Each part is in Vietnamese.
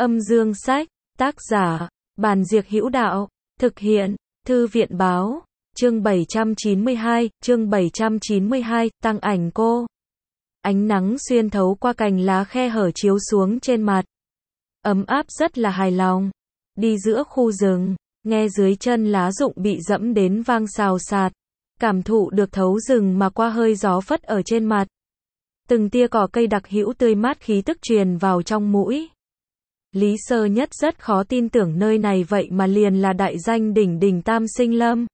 Âm dương sách, tác giả, Bàn Diệc Hữu Đạo, thực hiện, Thư viện báo, chương 792, tăng ảnh cô. Ánh nắng xuyên thấu qua cành lá khe hở chiếu xuống trên mặt. Ấm áp rất là hài lòng. Đi giữa khu rừng, nghe dưới chân lá rụng bị dẫm đến vang xào xạc. Cảm thụ được thấu rừng mà qua hơi gió phất ở trên mặt. Từng tia cỏ cây đặc hữu tươi mát khí tức truyền vào trong mũi. Lý Sơ Nhất rất khó tin tưởng nơi này vậy mà liền là đại danh đỉnh đỉnh Tam Sinh Lâm.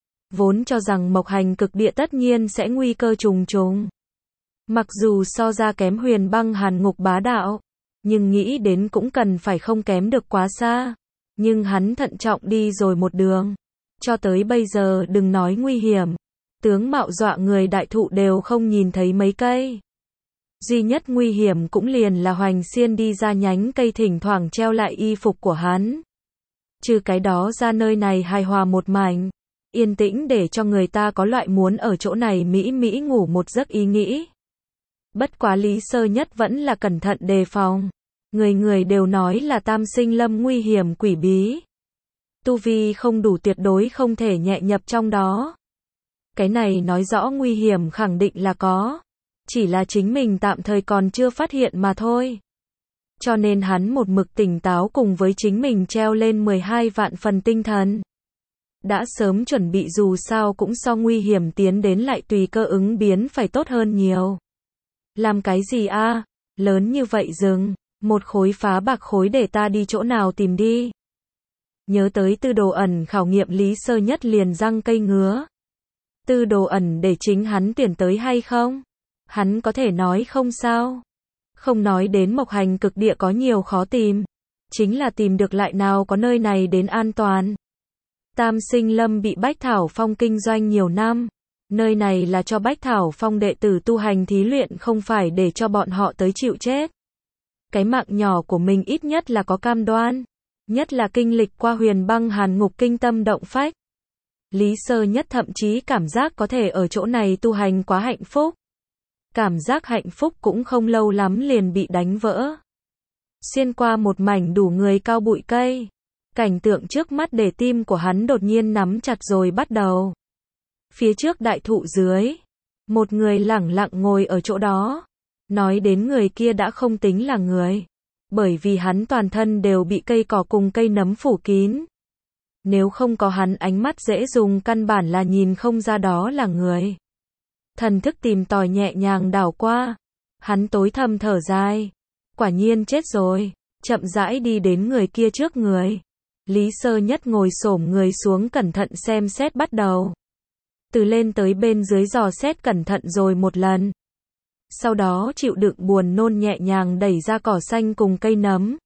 Vốn cho rằng Mộc Hành Cực Địa tất nhiên sẽ nguy cơ trùng trùng. Mặc dù so ra kém Huyền Băng Hàn Ngục bá đạo, nhưng nghĩ đến cũng cần phải không kém được quá xa. Nhưng hắn thận trọng đi rồi một đường. Cho tới bây giờ đừng nói nguy hiểm. Tướng mạo dọa người đại thụ đều không nhìn thấy mấy cây. Duy nhất nguy hiểm cũng liền là Hoành Xiên đi ra nhánh cây thỉnh thoảng treo lại y phục của hắn. Trừ cái đó ra nơi này hài hòa một mảnh. Yên tĩnh để cho người ta có loại muốn ở chỗ này mỹ mỹ ngủ một giấc ý nghĩ. Bất quá Lý Sơ Nhất vẫn là cẩn thận đề phòng. Người người đều nói là Tam Sinh Lâm nguy hiểm quỷ bí. Tu vi không đủ tuyệt đối không thể nhẹ nhập trong đó. Cái này nói rõ nguy hiểm khẳng định là có. Chỉ là chính mình tạm thời còn chưa phát hiện mà thôi. Cho nên hắn một mực tỉnh táo cùng với chính mình treo lên 12 vạn phần tinh thần. Đã sớm chuẩn bị dù sao cũng so nguy hiểm tiến đến lại tùy cơ ứng biến phải tốt hơn nhiều. Làm cái gì a? Lớn như vậy rừng, một khối phá bạc khối để ta đi chỗ nào tìm đi. Nhớ tới Tư Đồ Ẩn khảo nghiệm Lý Sơ Nhất liền răng cây ngứa. Tư Đồ Ẩn để chính hắn tuyển tới hay không? Hắn có thể nói không sao. Không nói đến Mộc Hành Cực Địa có nhiều khó tìm. Chính là tìm được lại nào có nơi này đến an toàn. Tam Sinh Lâm bị Bách Thảo Phong kinh doanh nhiều năm. Nơi này là cho Bách Thảo Phong đệ tử tu hành thí luyện không phải để cho bọn họ tới chịu chết. Cái mạng nhỏ của mình ít nhất là có cam đoan. Nhất là kinh lịch qua Huyền Băng Hàn Ngục kinh tâm động phách. Lý Sơ Nhất thậm chí cảm giác có thể ở chỗ này tu hành quá hạnh phúc. Cảm giác hạnh phúc cũng không lâu lắm liền bị đánh vỡ. Xuyên qua một mảnh đủ người cao bụi cây. Cảnh tượng trước mắt để tim của hắn đột nhiên nắm chặt rồi bắt đầu. Phía trước đại thụ dưới. Một người lẳng lặng ngồi ở chỗ đó. Nói đến người kia đã không tính là người. Bởi vì hắn toàn thân đều bị cây cỏ cùng cây nấm phủ kín. Nếu không có hắn ánh mắt dễ dùng căn bản là nhìn không ra đó là người. Thần thức tìm tòi nhẹ nhàng đảo qua. Hắn tối thầm thở dài. Quả nhiên chết rồi. Chậm rãi đi đến người kia trước người. Lý Sơ Nhất ngồi xổm người xuống cẩn thận xem xét bắt đầu. Từ lên tới bên dưới dò xét cẩn thận rồi một lần. Sau đó chịu đựng buồn nôn nhẹ nhàng đẩy ra cỏ xanh cùng cây nấm.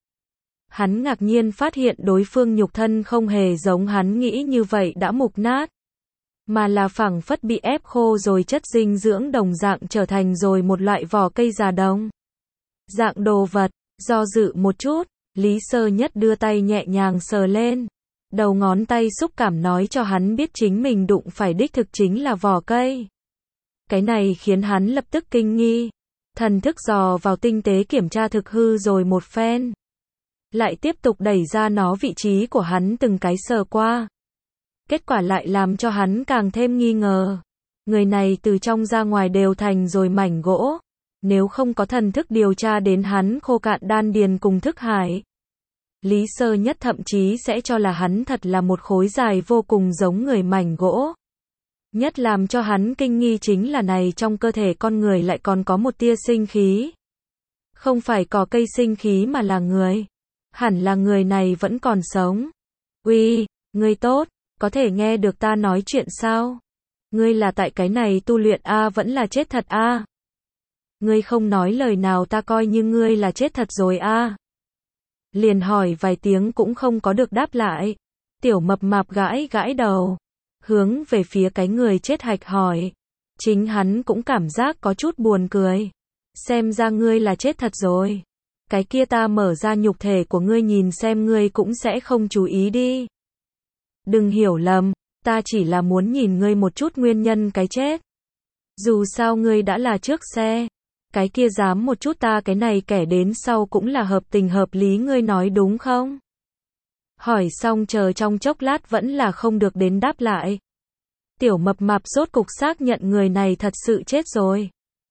Hắn ngạc nhiên phát hiện đối phương nhục thân không hề giống hắn nghĩ như vậy đã mục nát. Mà là phẳng phất bị ép khô rồi chất dinh dưỡng đồng dạng trở thành rồi một loại vỏ cây già đông. Dạng đồ vật, do dự một chút, Lý Sơ Nhất đưa tay nhẹ nhàng sờ lên. Đầu ngón tay xúc cảm nói cho hắn biết chính mình đụng phải đích thực chính là vỏ cây. Cái này khiến hắn lập tức kinh nghi. Thần thức dò vào tinh tế kiểm tra thực hư rồi một phen. Lại tiếp tục đẩy ra nó vị trí của hắn từng cái sờ qua. Kết quả lại làm cho hắn càng thêm nghi ngờ. Người này từ trong ra ngoài đều thành rồi mảnh gỗ. Nếu không có thần thức điều tra đến hắn khô cạn đan điền cùng thức hải. Lý Sơ Nhất thậm chí sẽ cho là hắn thật là một khối dài vô cùng giống người mảnh gỗ. Nhất làm cho hắn kinh nghi chính là này trong cơ thể con người lại còn có một tia sinh khí. Không phải cỏ cây sinh khí mà là người. Hẳn là người này vẫn còn sống. Uy, ngươi tốt, có thể nghe được ta nói chuyện sao? Ngươi là tại cái này tu luyện a vẫn là chết thật a? Ngươi không nói lời nào ta coi như ngươi là chết thật rồi a. Liền hỏi vài tiếng cũng không có được đáp lại. Tiểu mập mạp gãi gãi đầu. Hướng về phía cái người chết hạch hỏi. Chính hắn cũng cảm giác có chút buồn cười. Xem ra ngươi là chết thật rồi. Cái kia ta mở ra nhục thể của ngươi nhìn xem ngươi cũng sẽ không chú ý đi. Đừng hiểu lầm, ta chỉ là muốn nhìn ngươi một chút nguyên nhân cái chết. Dù sao ngươi đã là trước xe. Cái kia dám một chút ta cái này kẻ đến sau cũng là hợp tình hợp lý ngươi nói đúng không? Hỏi xong chờ trong chốc lát vẫn là không được đến đáp lại. Tiểu mập mạp rốt cục xác nhận người này thật sự chết rồi.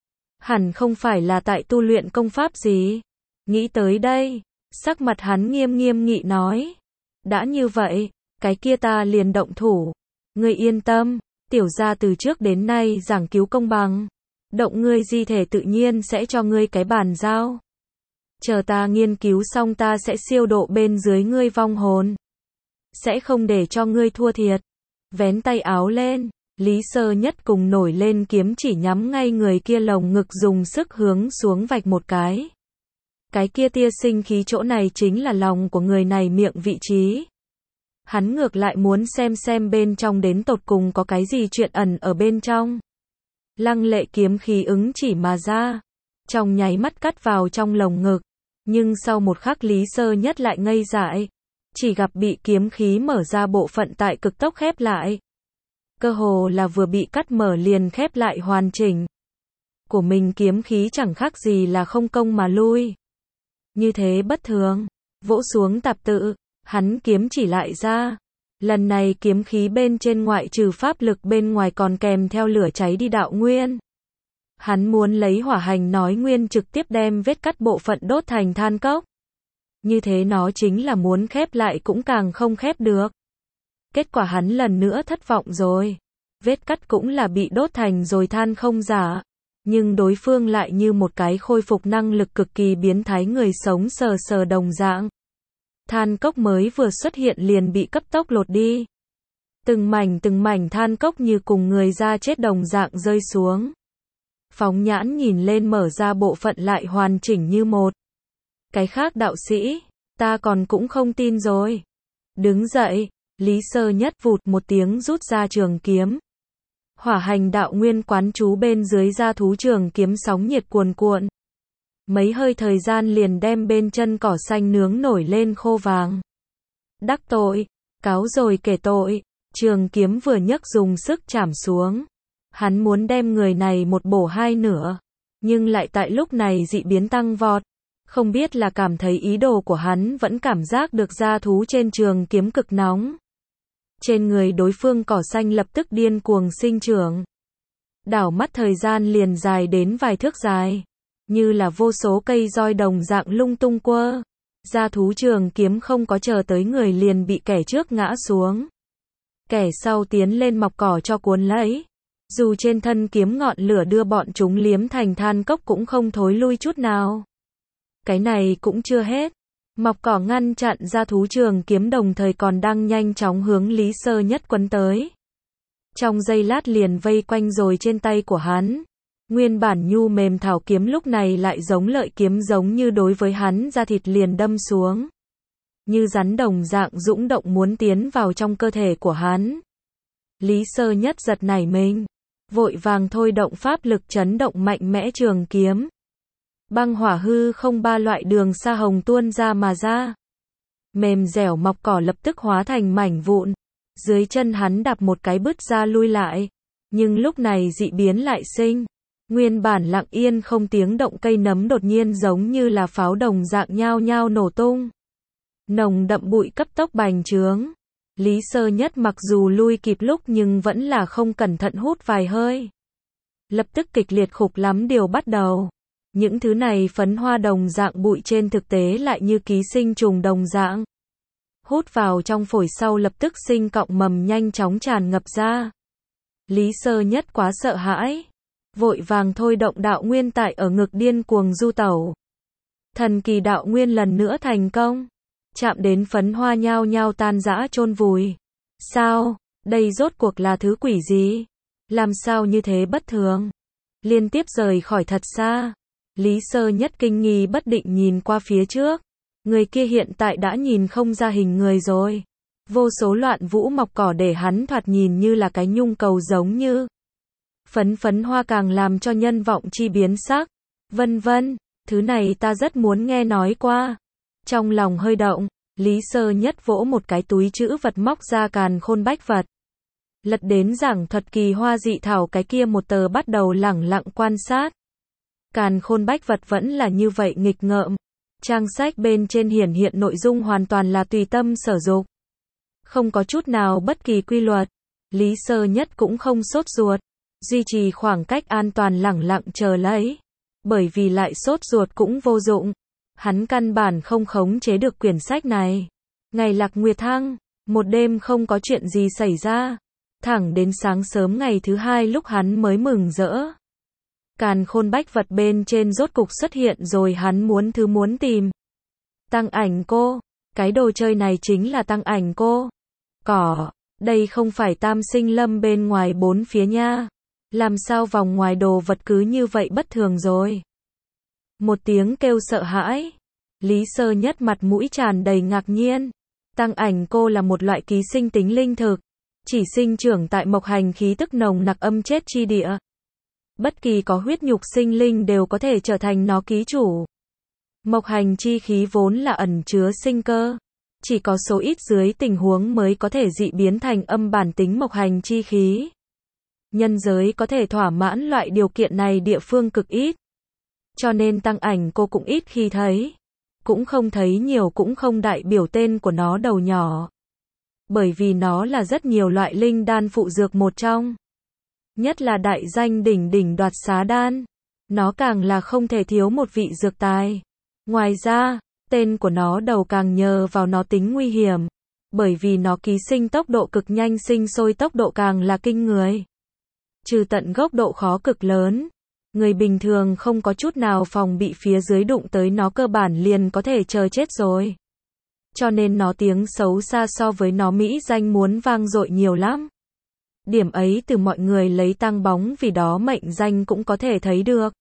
Hẳn không phải là tại tu luyện công pháp gì. Nghĩ tới đây, sắc mặt hắn nghiêm nghiêm nghị nói. Đã như vậy, cái kia ta liền động thủ. Ngươi yên tâm, tiểu gia từ trước đến nay giảng cứu công bằng. Động ngươi di thể tự nhiên sẽ cho ngươi cái bàn giao. Chờ ta nghiên cứu xong ta sẽ siêu độ bên dưới ngươi vong hồn. Sẽ không để cho ngươi thua thiệt. Vén tay áo lên, Lý Sơ Nhất cùng nổi lên kiếm chỉ nhắm ngay người kia lồng ngực dùng sức hướng xuống vạch một cái. Cái kia tia sinh khí chỗ này chính là lòng của người này miệng vị trí. Hắn ngược lại muốn xem bên trong đến tột cùng có cái gì chuyện ẩn ở bên trong. Lăng lệ kiếm khí ứng chỉ mà ra, trong nháy mắt cắt vào trong lồng ngực, nhưng sau một khắc Lý Sơ Nhất lại ngây dại, chỉ gặp bị kiếm khí mở ra bộ phận tại cực tốc khép lại. Cơ hồ là vừa bị cắt mở liền khép lại hoàn chỉnh. Của mình kiếm khí chẳng khác gì là không công mà lui. Như thế bất thường, vỗ xuống tạp tự, hắn kiếm chỉ lại ra. Lần này kiếm khí bên trên ngoại trừ pháp lực bên ngoài còn kèm theo lửa cháy đi đạo nguyên. Hắn muốn lấy hỏa hành nói nguyên trực tiếp đem vết cắt bộ phận đốt thành than cốc. Như thế nó chính là muốn khép lại cũng càng không khép được. Kết quả hắn lần nữa thất vọng rồi. Vết cắt cũng là bị đốt thành rồi than không giả. Nhưng đối phương lại như một cái khôi phục năng lực cực kỳ biến thái người sống sờ sờ đồng dạng. Than cốc mới vừa xuất hiện liền bị cấp tốc lột đi. Từng mảnh than cốc như cùng người da chết đồng dạng rơi xuống. Phóng nhãn nhìn lên mở ra bộ phận lại hoàn chỉnh như một. Cái khác đạo sĩ, ta còn cũng không tin rồi. Đứng dậy, Lý Sơ Nhất vụt một tiếng rút ra trường kiếm. Hỏa hành đạo nguyên quán chú bên dưới ra thú trường kiếm sóng nhiệt cuồn cuộn. Mấy hơi thời gian liền đem bên chân cỏ xanh nướng nổi lên khô vàng. Đắc tội, cáo rồi kể tội, trường kiếm vừa nhấc dùng sức chảm xuống. Hắn muốn đem người này một bổ hai nửa, nhưng lại tại lúc này dị biến tăng vọt. Không biết là cảm thấy ý đồ của hắn vẫn cảm giác được da thú trên trường kiếm cực nóng. Trên người đối phương cỏ xanh lập tức điên cuồng sinh trưởng. Đảo mắt thời gian liền dài đến vài thước dài. Như là vô số cây roi đồng dạng lung tung quơ. Da thú trường kiếm không có chờ tới người liền bị kẻ trước ngã xuống. Kẻ sau tiến lên mọc cỏ cho cuốn lấy. Dù trên thân kiếm ngọn lửa đưa bọn chúng liếm thành than cốc cũng không thối lui chút nào. Cái này cũng chưa hết. Mọc cỏ ngăn chặn ra thú trường kiếm đồng thời còn đang nhanh chóng hướng Lý Sơ Nhất quấn tới. Trong giây lát liền vây quanh rồi trên tay của hắn. Nguyên bản nhu mềm thảo kiếm lúc này lại giống lợi kiếm giống như đối với hắn da thịt liền đâm xuống. Như rắn đồng dạng dũng động muốn tiến vào trong cơ thể của hắn. Lý Sơ Nhất giật nảy mình. Vội vàng thôi động pháp lực chấn động mạnh mẽ trường kiếm. Băng hỏa hư không ba loại đường sa hồng tuôn ra mà ra. Mềm dẻo mọc cỏ lập tức hóa thành mảnh vụn. Dưới chân hắn đạp một cái bứt ra lui lại. Nhưng lúc này dị biến lại sinh. Nguyên bản lặng yên không tiếng động cây nấm đột nhiên giống như là pháo đồng dạng nhao nhao nổ tung. Nồng đậm bụi cấp tốc bành trướng. Lý Sơ Nhất mặc dù lui kịp lúc nhưng vẫn là không cẩn thận hút vài hơi. Lập tức kịch liệt khục lắm điều bắt đầu. Những thứ này phấn hoa đồng dạng bụi trên thực tế lại như ký sinh trùng đồng dạng. Hút vào trong phổi sau lập tức sinh cọng mầm nhanh chóng tràn ngập ra. Lý Sơ Nhất quá sợ hãi. Vội vàng thôi động đạo nguyên tại ở ngực điên cuồng du tẩu. Thần kỳ đạo nguyên lần nữa thành công. Chạm đến phấn hoa nhao nhao tan rã chôn vùi. Sao? Đây rốt cuộc là thứ quỷ gì? Làm sao như thế bất thường? Liên tiếp rời khỏi thật xa. Lý Sơ Nhất kinh nghi bất định nhìn qua phía trước. Người kia hiện tại đã nhìn không ra hình người rồi. Vô số loạn vũ mọc cỏ để hắn thoạt nhìn như là cái nhung cầu giống như. Phấn hoa càng làm cho nhân vọng chi biến sắc. Vân vân, thứ này ta rất muốn nghe nói qua. Trong lòng hơi động, Lý Sơ Nhất vỗ một cái túi trữ vật móc ra càn khôn bách vật. Lật đến giảng thuật kỳ hoa dị thảo cái kia một tờ bắt đầu lẳng lặng quan sát. Càn khôn bách vật vẫn là như vậy nghịch ngợm. Trang sách bên trên hiển hiện nội dung hoàn toàn là tùy tâm sở dục. Không có chút nào bất kỳ quy luật. Lý Sơ Nhất cũng không sốt ruột. Duy trì khoảng cách an toàn lẳng lặng chờ lấy. Bởi vì lại sốt ruột cũng vô dụng. Hắn căn bản không khống chế được quyển sách này. Ngày lạc nguyệt thăng, một đêm không có chuyện gì xảy ra. Thẳng đến sáng sớm ngày thứ hai lúc hắn mới mừng rỡ. Càn khôn bách vật bên trên rốt cục xuất hiện rồi, hắn muốn tìm. Tăng ảnh cô. Cái đồ chơi này chính là tăng ảnh cô. Cỏ. Đây không phải tam sinh lâm bên ngoài bốn phía nha. Làm sao vòng ngoài đồ vật cứ như vậy bất thường rồi. Một tiếng kêu sợ hãi. Lý Sơ Nhất mặt mũi tràn đầy ngạc nhiên. Tăng ảnh cô là một loại ký sinh tính linh thực. Chỉ sinh trưởng tại mộc hành khí tức nồng nặc âm chết chi địa. Bất kỳ có huyết nhục sinh linh đều có thể trở thành nó ký chủ. Mộc hành chi khí vốn là ẩn chứa sinh cơ. Chỉ có số ít dưới tình huống mới có thể dị biến thành âm bản tính mộc hành chi khí. Nhân giới có thể thỏa mãn loại điều kiện này địa phương cực ít. Cho nên tăng ảnh cô cũng ít khi thấy. Cũng không thấy nhiều, cũng không đại biểu tên của nó đầu nhỏ. Bởi vì nó là rất nhiều loại linh đan phụ dược một trong. Nhất là đại danh đỉnh đỉnh đoạt xá đan. Nó càng là không thể thiếu một vị dược tài. Ngoài ra, tên của nó đầu càng nhờ vào nó tính nguy hiểm. Bởi vì nó ký sinh tốc độ cực nhanh, sinh sôi tốc độ càng là kinh người. Trừ tận gốc độ khó cực lớn. Người bình thường không có chút nào phòng bị phía dưới đụng tới nó cơ bản liền có thể chờ chết rồi. Cho nên nó tiếng xấu xa so với nó mỹ danh muốn vang dội nhiều lắm. Điểm ấy từ mọi người lấy tăng bóng vì đó mệnh danh cũng có thể thấy được.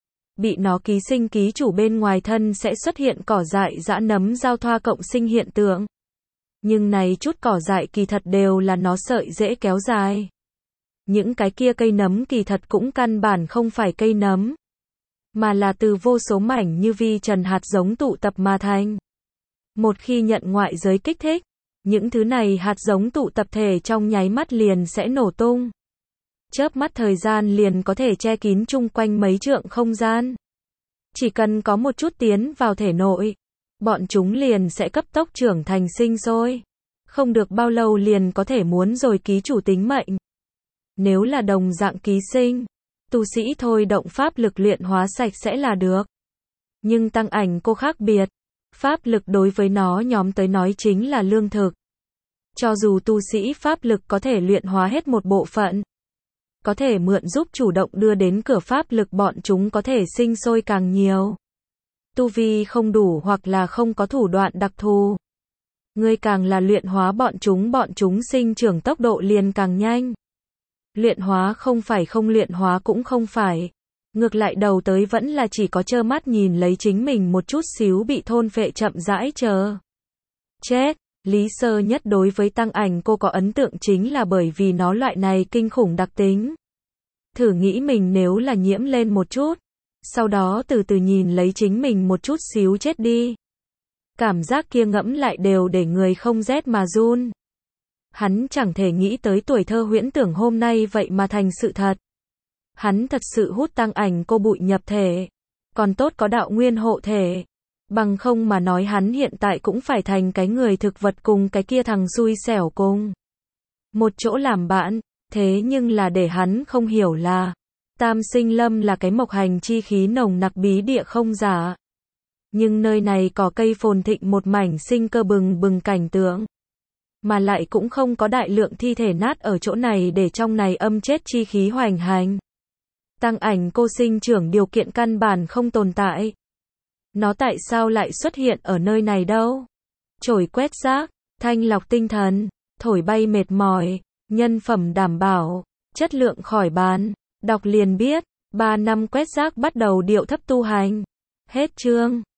Bị nó ký sinh ký chủ bên ngoài thân sẽ xuất hiện cỏ dại dã nấm giao thoa cộng sinh hiện tượng. Nhưng này chút cỏ dại kỳ thật đều là nó sợi rễ kéo dài. Những cái kia cây nấm kỳ thật cũng căn bản không phải cây nấm. Mà là từ vô số mảnh như vi trần hạt giống tụ tập mà thành. Một khi nhận ngoại giới kích thích, những thứ này hạt giống tụ tập thể trong nháy mắt liền sẽ nổ tung. Chớp mắt thời gian liền có thể che kín chung quanh mấy trượng không gian. Chỉ cần có một chút tiến vào thể nội, bọn chúng liền sẽ cấp tốc trưởng thành sinh sôi. Không được bao lâu liền có thể muốn rồi ký chủ tính mệnh. Nếu là đồng dạng ký sinh, tu sĩ thôi động pháp lực luyện hóa sạch sẽ là được. Nhưng tăng ảnh cô khác biệt. Pháp lực đối với nó nhóm tới nói chính là lương thực. Cho dù tu sĩ pháp lực có thể luyện hóa hết một bộ phận, có thể mượn giúp chủ động đưa đến cửa pháp lực, bọn chúng có thể sinh sôi càng nhiều. Tu vi không đủ hoặc là không có thủ đoạn đặc thù. Ngươi càng là luyện hóa bọn chúng sinh trưởng tốc độ liền càng nhanh. Luyện hóa không phải không luyện hóa cũng không phải. Ngược lại đầu tới vẫn là chỉ có trơ mắt nhìn lấy chính mình một chút xíu bị thôn phệ chậm rãi chờ chết. Lý Sơ Nhất đối với tăng ảnh cô có ấn tượng chính là bởi vì nó loại này kinh khủng đặc tính. Thử nghĩ mình nếu là nhiễm lên một chút, sau đó từ từ nhìn lấy chính mình một chút xíu chết đi. Cảm giác kia ngẫm lại đều để người không rét mà run. Hắn chẳng thể nghĩ tới tuổi thơ huyễn tưởng hôm nay vậy mà thành sự thật. Hắn thật sự hút tăng ảnh cô bụi nhập thể. Còn tốt có đạo nguyên hộ thể. Bằng không mà nói hắn hiện tại cũng phải thành cái người thực vật cùng cái kia thằng xui xẻo cùng một chỗ làm bạn. Thế nhưng là để hắn không hiểu là Tam Sinh Lâm là cái mộc hành chi khí nồng nặc bí địa không giả. Nhưng nơi này có cây phồn thịnh một mảnh sinh cơ bừng bừng cảnh tượng. Mà lại cũng không có đại lượng thi thể nát ở chỗ này để trong này âm chết chi khí hoành hành. Tăng ảnh cô sinh trưởng điều kiện căn bản không tồn tại. Nó tại sao lại xuất hiện ở nơi này đâu? Chổi quét rác, thanh lọc tinh thần, thổi bay mệt mỏi, nhân phẩm đảm bảo, chất lượng khỏi bán. Đọc liền biết, 3 năm quét rác bắt đầu điệu thấp tu hành. Hết chương.